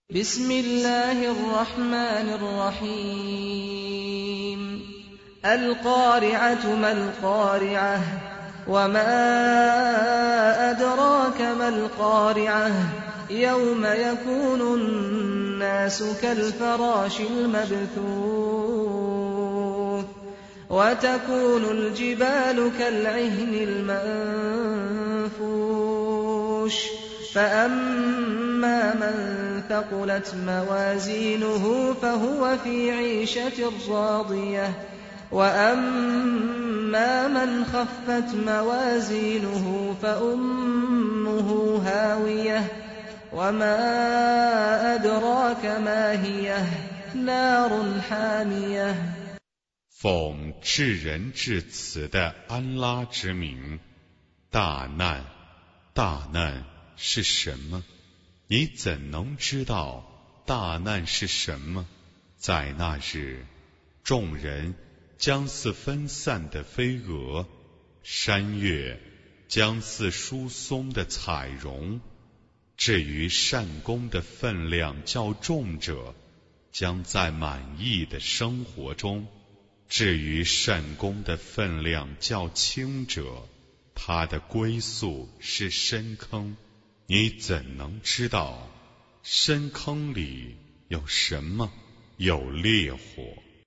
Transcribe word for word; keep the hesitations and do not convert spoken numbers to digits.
بسم الله الرحمن الرحيم القارعة ما القارعة وما أدراك ما القارعة يوم يكون الناس كالفراش المبثوث وتكون الجبال كالعهن المنفوش فأما من ثقلت موازينه فهو في عيشة راضية وأما من خفت موازينه فأمه هاوية وما أدراك ما هي نار حامية 奉至仁至慈的安拉之名，大难，大难是什么？你怎能知道大难是什么？在那日，众人将似分散的飞蛾，山岳将似疏松的彩绒。至于善功的分量较重者，将在满意的生活中；至于善功的分量较轻者，他的归宿是深坑。你怎能知道深坑里有什么？有烈火。